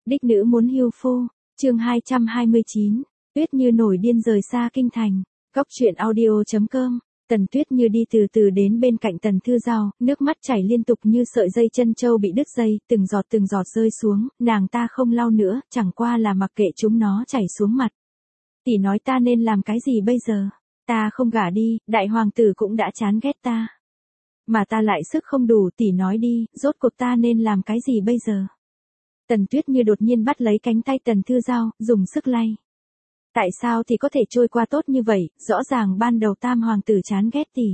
Đích nữ muốn hưu phu, chương 229, Tuyết Như nổi điên rời xa kinh thành. Góc truyện audio.com. Tần Tuyết Như đi từ từ đến bên cạnh Tần Thư Giao, nước mắt chảy liên tục như sợi dây chân châu bị đứt dây, từng giọt rơi xuống, nàng ta không lau nữa, chẳng qua là mặc kệ chúng nó chảy xuống mặt. Tỷ nói ta nên làm cái gì bây giờ? Ta không gả đi, đại hoàng tử cũng đã chán ghét ta. Mà ta lại sức không đủ, tỷ nói đi, rốt cuộc ta nên làm cái gì bây giờ? Tần Tuyết Như đột nhiên bắt lấy cánh tay Tần Thư Giao, dùng sức lay. Tại sao thì có thể trôi qua tốt như vậy, rõ ràng ban đầu tam hoàng tử chán ghét tỷ.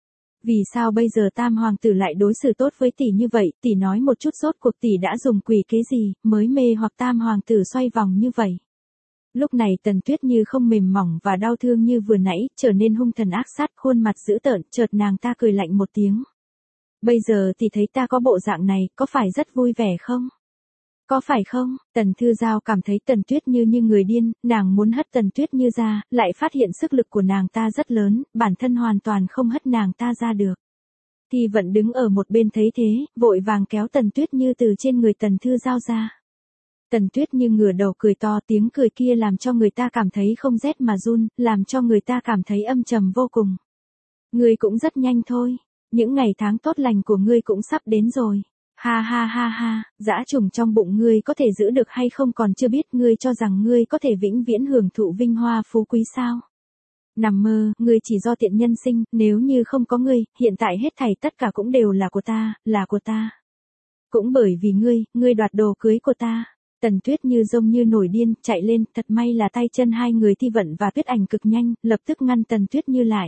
Vì sao bây giờ tam hoàng tử lại đối xử tốt với tỷ như vậy, tỷ nói một chút rốt cuộc tỷ đã dùng quỷ kế gì, mới mê hoặc tam hoàng tử xoay vòng như vậy. Lúc này Tần Tuyết Như không mềm mỏng và đau thương như vừa nãy, trở nên hung thần ác sát, khuôn mặt dữ tợn, chợt nàng ta cười lạnh một tiếng. Bây giờ tỷ thấy ta có bộ dạng này, có phải rất vui vẻ không? Có phải không? Tần Thư Giao cảm thấy Tần Tuyết Như như người điên, nàng muốn hất Tần Tuyết Như ra, lại phát hiện sức lực của nàng ta rất lớn, bản thân hoàn toàn không hất nàng ta ra được. Thì vẫn đứng ở một bên thấy thế, vội vàng kéo Tần Tuyết Như từ trên người Tần Thư Giao ra. Tần Tuyết Như ngửa đầu cười to, tiếng cười kia làm cho người ta cảm thấy không rét mà run, làm cho người ta cảm thấy âm trầm vô cùng. Ngươi cũng rất nhanh thôi, những ngày tháng tốt lành của ngươi cũng sắp đến rồi. Ha ha ha ha, dã trùng trong bụng ngươi có thể giữ được hay không còn chưa biết, ngươi cho rằng ngươi có thể vĩnh viễn hưởng thụ vinh hoa phú quý sao? Nằm mơ, ngươi chỉ do tiện nhân sinh, nếu như không có ngươi, hiện tại hết thảy tất cả cũng đều là của ta, là của ta. Cũng bởi vì ngươi đoạt đồ cưới của ta. Tần Tuyết Như giống như nổi điên, chạy lên, thật may là tay chân hai người Thi Vận và Tuyết Ảnh cực nhanh, lập tức ngăn Tần Tuyết Như lại.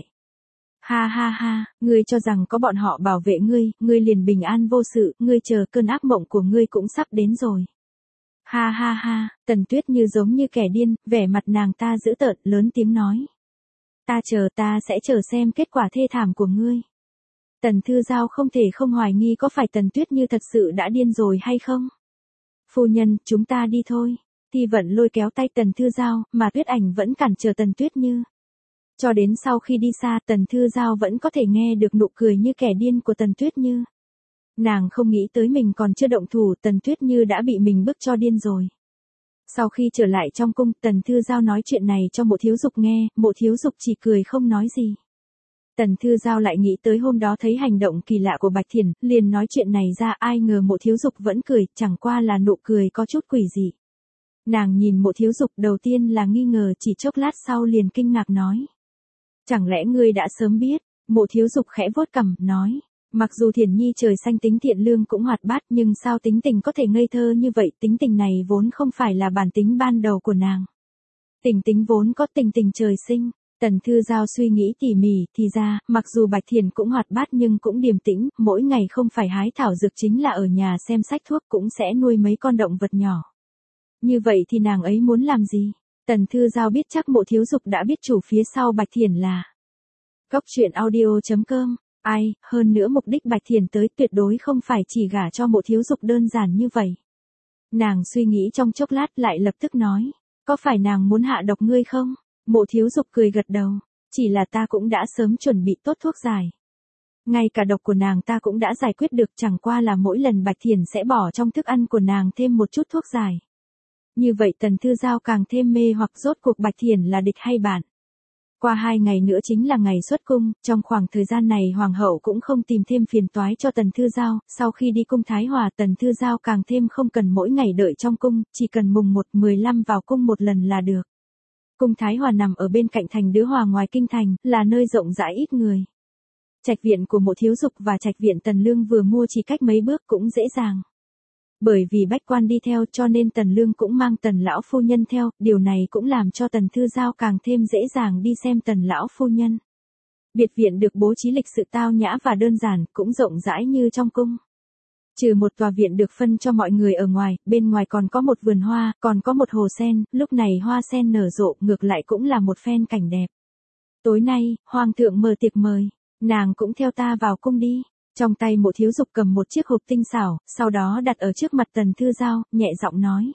Ha ha ha, ngươi cho rằng có bọn họ bảo vệ ngươi liền bình an vô sự, ngươi chờ cơn ác mộng của ngươi cũng sắp đến rồi. Ha ha ha, Tần Tuyết Như giống như kẻ điên, vẻ mặt nàng ta dữ tợn, lớn tiếng nói. Ta sẽ chờ xem kết quả thê thảm của ngươi. Tần Thư Giao không thể không hoài nghi có phải Tần Tuyết Như thật sự đã điên rồi hay không. Phu nhân, chúng ta đi thôi. Thi Vận lôi kéo tay Tần Thư Giao, mà Tuyết Ảnh vẫn cản trở Tần Tuyết Như. Cho đến sau khi đi xa, Tần Thư Giao vẫn có thể nghe được nụ cười như kẻ điên của Tần Tuyết Như. Nàng không nghĩ tới mình còn chưa động thủ, Tần Tuyết Như đã bị mình bức cho điên rồi. Sau khi trở lại trong cung, Tần Thư Giao nói chuyện này cho Mộ Thiếu Dục nghe, Mộ Thiếu Dục chỉ cười không nói gì. Tần Thư Giao lại nghĩ tới hôm đó thấy hành động kỳ lạ của Bạch Thiển, liền nói chuyện này ra, ai ngờ Mộ Thiếu Dục vẫn cười, chẳng qua là nụ cười có chút quỷ dị. Nàng nhìn Mộ Thiếu Dục đầu tiên là nghi ngờ, chỉ chốc lát sau liền kinh ngạc nói. Chẳng lẽ ngươi đã sớm biết? Mộ Thiếu Dục khẽ vuốt cằm, nói. Mặc dù Thiển Nhi trời xanh tính thiện lương cũng hoạt bát, nhưng sao tính tình có thể ngây thơ như vậy, tính tình này vốn không phải là bản tính ban đầu của nàng. Tính vốn có tình trời sinh. Tần Thư Giao suy nghĩ tỉ mỉ, thì ra, mặc dù Bạch Thiển cũng hoạt bát nhưng cũng điềm tĩnh, mỗi ngày không phải hái thảo dược chính là ở nhà xem sách thuốc, cũng sẽ nuôi mấy con động vật nhỏ. Như vậy thì nàng ấy muốn làm gì? Tần Thư Giao biết chắc Mộ Thiếu Dục đã biết chủ phía sau Bạch Thiển là. Góc truyện audio.com. Hơn nữa mục đích Bạch Thiển tới tuyệt đối không phải chỉ gả cho Mộ Thiếu Dục đơn giản như vậy. Nàng suy nghĩ trong chốc lát lại lập tức nói. Có phải nàng muốn hạ độc ngươi không? Mộ Thiếu Dục cười gật đầu. Chỉ là ta cũng đã sớm chuẩn bị tốt thuốc giải. Ngay cả độc của nàng ta cũng đã giải quyết được, chẳng qua là mỗi lần Bạch Thiển sẽ bỏ trong thức ăn của nàng thêm một chút thuốc giải. Như vậy Tần Thư Giao càng thêm mê hoặc rốt cuộc Bạch Thiển là địch hay bạn. Qua 2 ngày nữa chính là ngày xuất cung, trong khoảng thời gian này Hoàng hậu cũng không tìm thêm phiền toái cho Tần Thư Giao, sau khi đi cung Thái Hòa Tần Thư Giao càng thêm không cần mỗi ngày đợi trong cung, chỉ cần mùng 1-15 vào cung một lần là được. Cung Thái Hòa nằm ở bên cạnh thành Đứa Hòa ngoài kinh thành, là nơi rộng rãi ít người. Trạch viện của Mộ Thiếu Dục và trạch viện Tần Lương vừa mua chỉ cách mấy bước cũng dễ dàng. Bởi vì bách quan đi theo cho nên Tần Lương cũng mang Tần lão phu nhân theo, điều này cũng làm cho Tần Thư Giao càng thêm dễ dàng đi xem Tần lão phu nhân. Biệt viện được bố trí lịch sự tao nhã và đơn giản, cũng rộng rãi như trong cung. Trừ một tòa viện được phân cho mọi người ở ngoài, bên ngoài còn có một vườn hoa, còn có một hồ sen, lúc này hoa sen nở rộ, ngược lại cũng là một phen cảnh đẹp. Tối nay, Hoàng thượng mở tiệc mời, nàng cũng theo ta vào cung đi. Trong tay Mộ Thiếu Dục cầm một chiếc hộp tinh xảo, sau đó đặt ở trước mặt Tần Thư Giao, nhẹ giọng nói.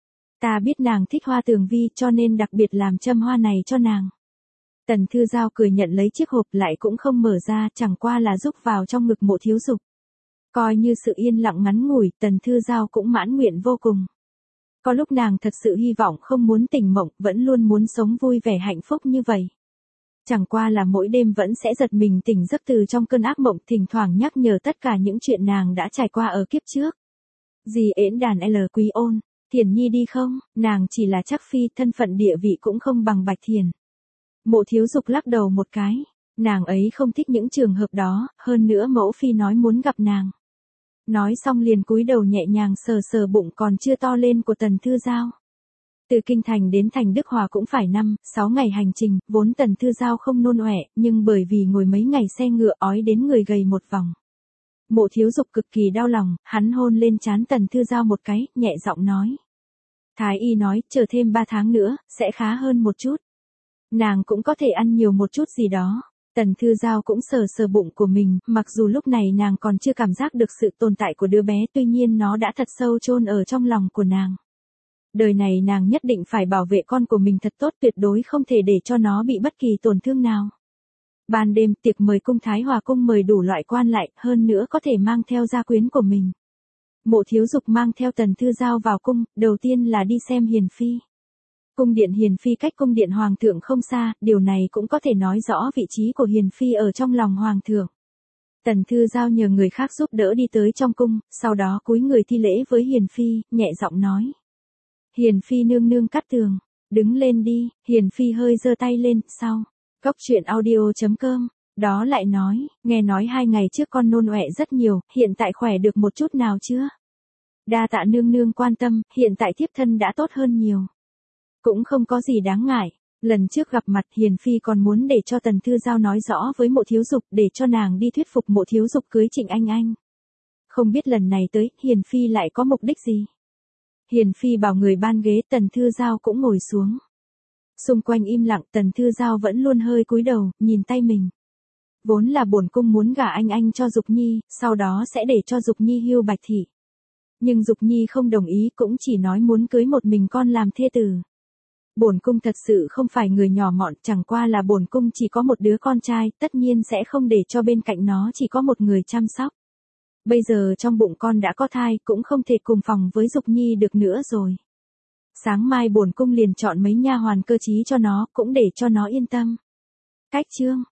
Ta biết nàng thích hoa tường vi cho nên đặc biệt làm châm hoa này cho nàng. Tần Thư Giao cười nhận lấy chiếc hộp lại cũng không mở ra, chẳng qua là rúc vào trong ngực Mộ Thiếu Dục. Coi như sự yên lặng ngắn ngủi, Tần Thư Giao cũng mãn nguyện vô cùng. Có lúc nàng thật sự hy vọng không muốn tỉnh mộng, vẫn luôn muốn sống vui vẻ hạnh phúc như vậy. Chẳng qua là mỗi đêm vẫn sẽ giật mình tỉnh giấc từ trong cơn ác mộng, thỉnh thoảng nhắc nhở tất cả những chuyện nàng đã trải qua ở kiếp trước. Dì ễn đàn L Quý Ôn, Thiền Nhi đi không, nàng chỉ là Trác Phi, thân phận địa vị cũng không bằng Bạch Thiền. Mộ Thiếu Dục lắc đầu một cái, nàng ấy không thích những trường hợp đó, hơn nữa mẫu phi nói muốn gặp nàng. Nói xong liền cúi đầu nhẹ nhàng sờ sờ bụng còn chưa to lên của Tần Thư Giao. Từ Kinh Thành đến thành Đức Hòa cũng phải 5-6 ngày hành trình, vốn Tần Thư Giao không nôn ọe, nhưng bởi vì ngồi mấy ngày xe ngựa ói đến người gầy một vòng. Mộ Thiếu Dục cực kỳ đau lòng, hắn hôn lên trán Tần Thư Giao một cái, nhẹ giọng nói. Thái y nói, chờ thêm 3 tháng nữa, sẽ khá hơn một chút. Nàng cũng có thể ăn nhiều một chút gì đó. Tần Thư Giao cũng sờ sờ bụng của mình, mặc dù lúc này nàng còn chưa cảm giác được sự tồn tại của đứa bé, tuy nhiên nó đã thật sâu chôn ở trong lòng của nàng. Đời này nàng nhất định phải bảo vệ con của mình thật tốt, tuyệt đối không thể để cho nó bị bất kỳ tổn thương nào. Ban đêm tiệc mời cung Thái Hòa cung mời đủ loại quan lại, hơn nữa có thể mang theo gia quyến của mình. Mộ Thiếu Dục mang theo Tần Thư Giao vào cung, đầu tiên là đi xem Hiền Phi. Cung điện Hiền Phi cách cung điện Hoàng thượng không xa, điều này cũng có thể nói rõ vị trí của Hiền Phi ở trong lòng Hoàng thượng. Tần Thư Giao nhờ người khác giúp đỡ đi tới trong cung, sau đó cúi người thi lễ với Hiền Phi, nhẹ giọng nói. Hiền Phi nương nương cát tường, đứng lên đi, Hiền Phi hơi giơ tay lên, sau. Góc truyện audio.com, đó lại nói, nghe nói 2 ngày trước con nôn ọe rất nhiều, hiện tại khỏe được một chút nào chưa? Đa tạ nương nương quan tâm, hiện tại thiếp thân đã tốt hơn nhiều. Cũng không có gì đáng ngại, lần trước gặp mặt Hiền Phi còn muốn để cho Tần Thư Giao nói rõ với Mộ Thiếu Dục để cho nàng đi thuyết phục Mộ Thiếu Dục cưới Trịnh Anh Anh. Không biết lần này tới, Hiền Phi lại có mục đích gì? Hiền Phi bảo người ban ghế, Tần Thư Giao cũng ngồi xuống. Xung quanh im lặng, Tần Thư Giao vẫn luôn hơi cúi đầu, nhìn tay mình. Vốn là bổn cung muốn gả Anh Anh cho Dục Nhi, sau đó sẽ để cho Dục Nhi hưu Bạch thị. Nhưng Dục Nhi không đồng ý, cũng chỉ nói muốn cưới một mình con làm thê tử. Bổn cung thật sự không phải người nhỏ mọn, chẳng qua là bổn cung chỉ có một đứa con trai, tất nhiên sẽ không để cho bên cạnh nó chỉ có một người chăm sóc. Bây giờ trong bụng con đã có thai, cũng không thể cùng phòng với Dục Nhi được nữa rồi. Sáng mai bổn cung liền chọn mấy nha hoàn cơ trí cho nó, cũng để cho nó yên tâm. Cách chương